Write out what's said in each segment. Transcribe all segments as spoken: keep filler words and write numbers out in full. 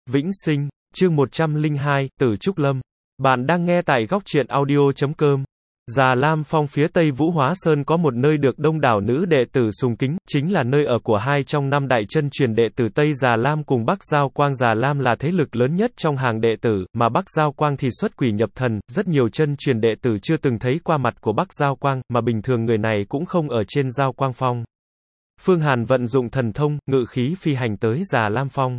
Vĩnh Sinh, chương một trăm lẻ hai, Tử Trúc Lâm. Bạn đang nghe tại góc truyện audio chấm com. Già Lam Phong phía tây Vũ Hóa Sơn có một nơi được đông đảo nữ đệ tử sùng kính, chính là nơi ở của hai trong năm đại chân truyền đệ tử Tây Già Lam cùng Bắc Giao Quang. Già Lam là thế lực lớn nhất trong hàng đệ tử, mà Bắc Giao Quang thì xuất quỷ nhập thần, rất nhiều chân truyền đệ tử chưa từng thấy qua mặt của Bắc Giao Quang, mà bình thường người này cũng không ở trên Giao Quang Phong. Phương Hàn vận dụng thần thông, ngự khí phi hành tới Già Lam Phong.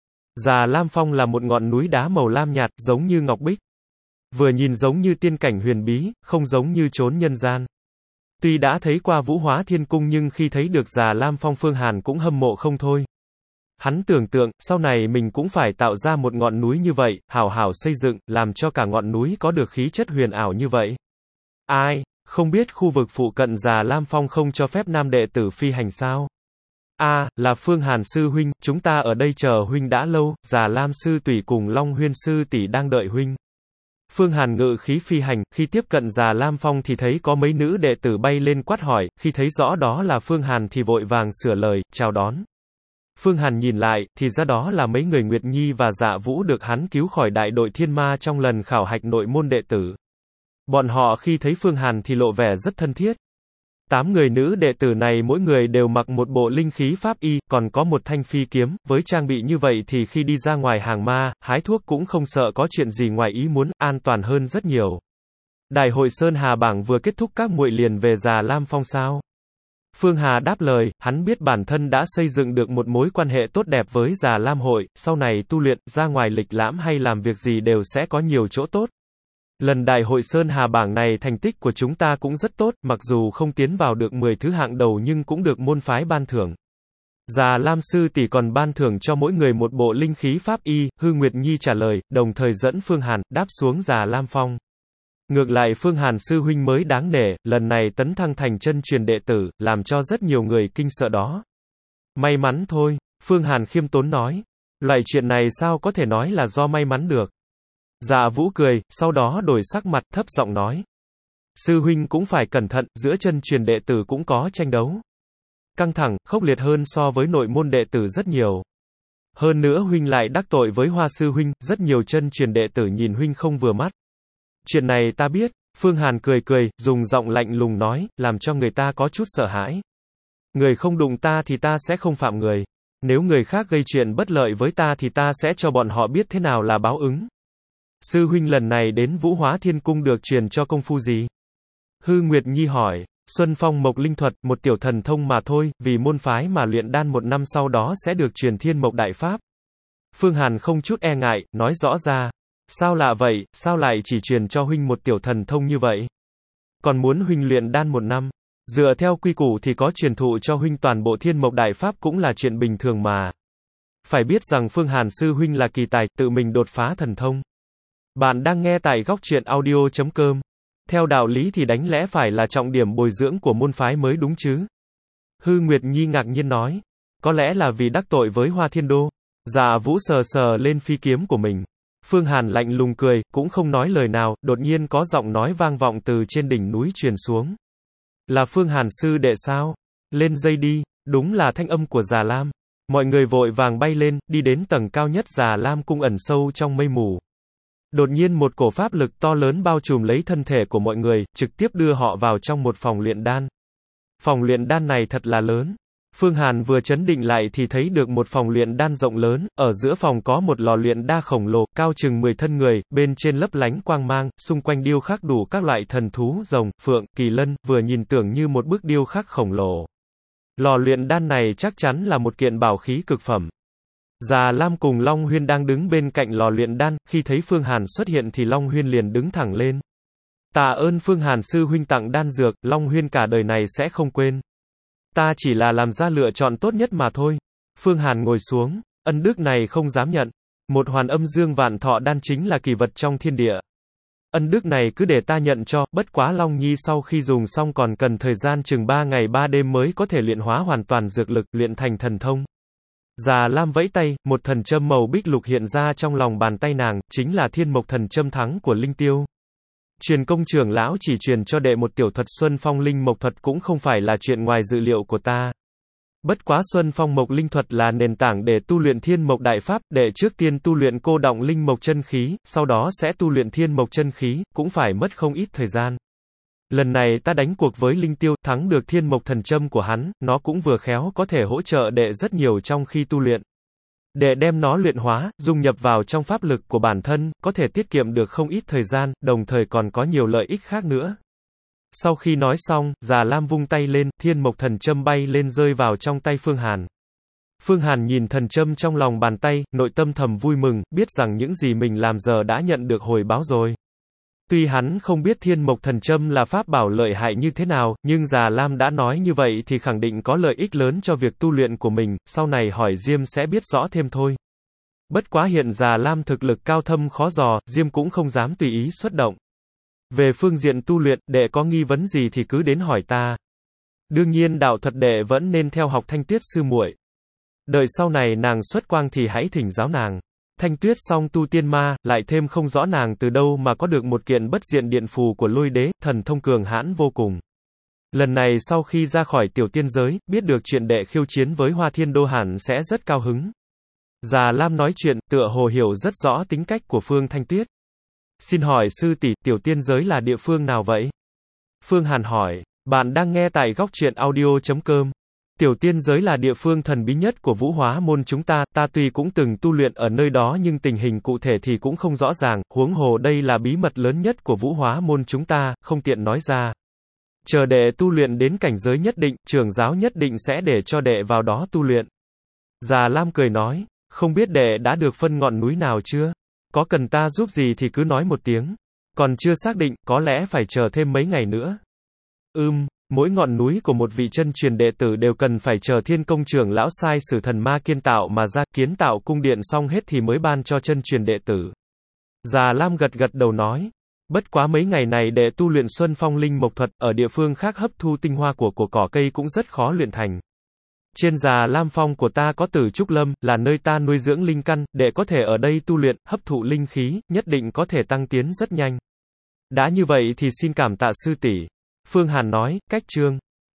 Già Lam Phong là một ngọn núi đá màu lam nhạt, giống như ngọc bích. Vừa nhìn giống như tiên cảnh huyền bí, không giống như chốn nhân gian. Tuy đã thấy qua Vũ Hóa Thiên Cung nhưng khi thấy được Già Lam Phong, Phương Hàn cũng hâm mộ không thôi. Hắn tưởng tượng, sau này mình cũng phải tạo ra một ngọn núi như vậy, hảo hảo xây dựng, làm cho cả ngọn núi có được khí chất huyền ảo như vậy. Ai, không biết khu vực phụ cận Già Lam Phong không cho phép nam đệ tử phi hành sao? A, à, là Phương Hàn sư huynh, chúng ta ở đây chờ huynh đã lâu, Già Lam sư tỷ cùng Long Huyên sư tỷ đang đợi huynh. Phương Hàn ngự khí phi hành, khi tiếp cận Già Lam Phong thì thấy có mấy nữ đệ tử bay lên quát hỏi, khi thấy rõ đó là Phương Hàn thì vội vàng sửa lời, chào đón. Phương Hàn nhìn lại, thì ra đó là mấy người Nguyệt Nhi và Dạ Vũ được hắn cứu khỏi đại đội thiên ma trong lần khảo hạch nội môn đệ tử. Bọn họ khi thấy Phương Hàn thì lộ vẻ rất thân thiết. Tám người nữ đệ tử này mỗi người đều mặc một bộ linh khí pháp y, còn có một thanh phi kiếm, với trang bị như vậy thì khi đi ra ngoài hàng ma, hái thuốc cũng không sợ có chuyện gì ngoài ý muốn, an toàn hơn rất nhiều. Đại hội Sơn Hà bảng vừa kết thúc, các muội liền về Già Lam Phong sao? Phương Hà đáp lời, hắn biết bản thân đã xây dựng được một mối quan hệ tốt đẹp với Già Lam hội, sau này tu luyện, ra ngoài lịch lãm hay làm việc gì đều sẽ có nhiều chỗ tốt. Lần đại hội Sơn Hà bảng này thành tích của chúng ta cũng rất tốt, mặc dù không tiến vào được mười thứ hạng đầu nhưng cũng được môn phái ban thưởng. Già Lam sư tỷ còn ban thưởng cho mỗi người một bộ linh khí pháp y, Hư Nguyệt Nhi trả lời, đồng thời dẫn Phương Hàn đáp xuống Già Lam Phong. Ngược lại Phương Hàn sư huynh mới đáng nể, lần này tấn thăng thành chân truyền đệ tử, làm cho rất nhiều người kinh sợ đó. May mắn thôi, Phương Hàn khiêm tốn nói. Loại chuyện này sao có thể nói là do may mắn được. Dạ Vũ cười, sau đó đổi sắc mặt, thấp giọng nói. Sư huynh cũng phải cẩn thận, giữa chân truyền đệ tử cũng có tranh đấu. Căng thẳng, khốc liệt hơn so với nội môn đệ tử rất nhiều. Hơn nữa huynh lại đắc tội với Hoa sư huynh, rất nhiều chân truyền đệ tử nhìn huynh không vừa mắt. Chuyện này ta biết, Phương Hàn cười cười, dùng giọng lạnh lùng nói, làm cho người ta có chút sợ hãi. Người không đụng ta thì ta sẽ không phạm người. Nếu người khác gây chuyện bất lợi với ta thì ta sẽ cho bọn họ biết thế nào là báo ứng. Sư huynh lần này đến Vũ Hóa Thiên Cung được truyền cho công phu gì? Hư Nguyệt Nhi hỏi. Xuân Phong Mộc Linh Thuật, một tiểu thần thông mà thôi, vì môn phái mà luyện đan một năm sau đó sẽ được truyền Thiên Mộc Đại Pháp. Phương Hàn không chút e ngại, nói rõ ra. Sao lạ vậy, sao lại chỉ truyền cho huynh một tiểu thần thông như vậy? Còn muốn huynh luyện đan một năm? Dựa theo quy củ thì có truyền thụ cho huynh toàn bộ Thiên Mộc Đại Pháp cũng là chuyện bình thường mà. Phải biết rằng Phương Hàn sư huynh là kỳ tài, tự mình đột phá thần thông. Bạn đang nghe tại góc truyện audio chấm com. Theo đạo lý thì đánh lẽ phải là trọng điểm bồi dưỡng của môn phái mới đúng chứ? Hư Nguyệt Nhi ngạc nhiên nói. Có lẽ là vì đắc tội với Hoa Thiên Đô. Dạ Vũ sờ sờ lên phi kiếm của mình. Phương Hàn lạnh lùng cười, cũng không nói lời nào, đột nhiên có giọng nói vang vọng từ trên đỉnh núi truyền xuống. Là Phương Hàn sư đệ sao? Lên dây đi, đúng là thanh âm của Già Lam. Mọi người vội vàng bay lên, đi đến tầng cao nhất Già Lam cung ẩn sâu trong mây mù. Đột nhiên một cổ pháp lực to lớn bao trùm lấy thân thể của mọi người, trực tiếp đưa họ vào trong một phòng luyện đan. Phòng luyện đan này thật là lớn. Phương Hàn vừa chấn định lại thì thấy được một phòng luyện đan rộng lớn, ở giữa phòng có một lò luyện đa khổng lồ, cao chừng mười thân người, bên trên lấp lánh quang mang, xung quanh điêu khắc đủ các loại thần thú, rồng, phượng, kỳ lân, vừa nhìn tưởng như một bức điêu khắc khổng lồ. Lò luyện đan này chắc chắn là một kiện bảo khí cực phẩm. Già Lam cùng Long Huyên đang đứng bên cạnh lò luyện đan, khi thấy Phương Hàn xuất hiện thì Long Huyên liền đứng thẳng lên. Tạ ơn Phương Hàn sư huynh tặng đan dược, Long Huyên cả đời này sẽ không quên. Ta chỉ là làm ra lựa chọn tốt nhất mà thôi. Phương Hàn ngồi xuống, ân đức này không dám nhận. Một hoàn âm dương vạn thọ đan chính là kỳ vật trong thiên địa. Ân đức này cứ để ta nhận cho, bất quá Long Nhi sau khi dùng xong còn cần thời gian chừng ba ngày ba đêm mới có thể luyện hóa hoàn toàn dược lực, luyện thành thần thông. Già Lam vẫy tay, một thần châm màu bích lục hiện ra trong lòng bàn tay nàng, chính là Thiên Mộc thần châm thắng của Linh Tiêu. Truyền công trưởng lão chỉ truyền cho đệ một tiểu thuật Xuân Phong Linh Mộc thuật cũng không phải là chuyện ngoài dự liệu của ta. Bất quá Xuân Phong Mộc Linh Thuật là nền tảng để tu luyện Thiên Mộc Đại Pháp, đệ trước tiên tu luyện cô đọng linh mộc chân khí, sau đó sẽ tu luyện Thiên Mộc chân khí, cũng phải mất không ít thời gian. Lần này ta đánh cuộc với Linh Tiêu, thắng được Thiên Mộc Thần Châm của hắn, nó cũng vừa khéo có thể hỗ trợ đệ rất nhiều trong khi tu luyện. Đệ đem nó luyện hóa, dung nhập vào trong pháp lực của bản thân, có thể tiết kiệm được không ít thời gian, đồng thời còn có nhiều lợi ích khác nữa. Sau khi nói xong, Già Lam vung tay lên, Thiên Mộc Thần Châm bay lên rơi vào trong tay Phương Hàn. Phương Hàn nhìn thần châm trong lòng bàn tay, nội tâm thầm vui mừng, biết rằng những gì mình làm giờ đã nhận được hồi báo rồi. Tuy hắn không biết Thiên Mộc Thần Châm là pháp bảo lợi hại như thế nào, nhưng Già Lam đã nói như vậy thì khẳng định có lợi ích lớn cho việc tu luyện của mình, sau này hỏi Diêm sẽ biết rõ thêm thôi. Bất quá hiện Già Lam thực lực cao thâm khó dò, Diêm cũng không dám tùy ý xuất động. Về phương diện tu luyện, đệ có nghi vấn gì thì cứ đến hỏi ta. Đương nhiên đạo thuật đệ vẫn nên theo học Thanh Tuyết sư muội. Đợi sau này nàng xuất quang thì hãy thỉnh giáo nàng. Thanh Tuyết song tu tiên ma, lại thêm không rõ nàng từ đâu mà có được một kiện bất diện điện phù của Lôi Đế, thần thông cường hãn vô cùng. Lần này sau khi ra khỏi tiểu tiên giới, biết được chuyện đệ khiêu chiến với Hoa Thiên Đô hẳn sẽ rất cao hứng. Già Lam nói chuyện, tựa hồ hiểu rất rõ tính cách của Phương Thanh Tuyết. Xin hỏi sư tỷ, tiểu tiên giới là địa phương nào vậy? Phương Hàn hỏi, bạn đang nghe tại góc truyện audio chấm com. Tiểu tiên giới là địa phương thần bí nhất của Vũ Hóa môn chúng ta, ta tuy cũng từng tu luyện ở nơi đó nhưng tình hình cụ thể thì cũng không rõ ràng, huống hồ đây là bí mật lớn nhất của Vũ Hóa môn chúng ta, không tiện nói ra. Chờ đệ tu luyện đến cảnh giới nhất định, trưởng giáo nhất định sẽ để cho đệ vào đó tu luyện. Già Lam cười nói, không biết đệ đã được phân ngọn núi nào chưa? Có cần ta giúp gì thì cứ nói một tiếng. Còn chưa xác định, có lẽ phải chờ thêm mấy ngày nữa. Ừm, mỗi ngọn núi của một vị chân truyền đệ tử đều cần phải chờ Thiên Công trưởng lão sai sử thần ma kiến tạo mà ra, kiến tạo cung điện xong hết thì mới ban cho chân truyền đệ tử. Già Lam gật gật đầu nói, bất quá mấy ngày này đệ tu luyện Xuân Phong Linh Mộc Thuật, ở địa phương khác hấp thu tinh hoa của của cỏ cây cũng rất khó luyện thành. Trên Già Lam Phong của ta có Tử Trúc Lâm, là nơi ta nuôi dưỡng linh căn, đệ có thể ở đây tu luyện, hấp thụ linh khí, nhất định có thể tăng tiến rất nhanh. Đã như vậy thì xin cảm tạ sư tỷ. Phương Hàn nói, cách chương.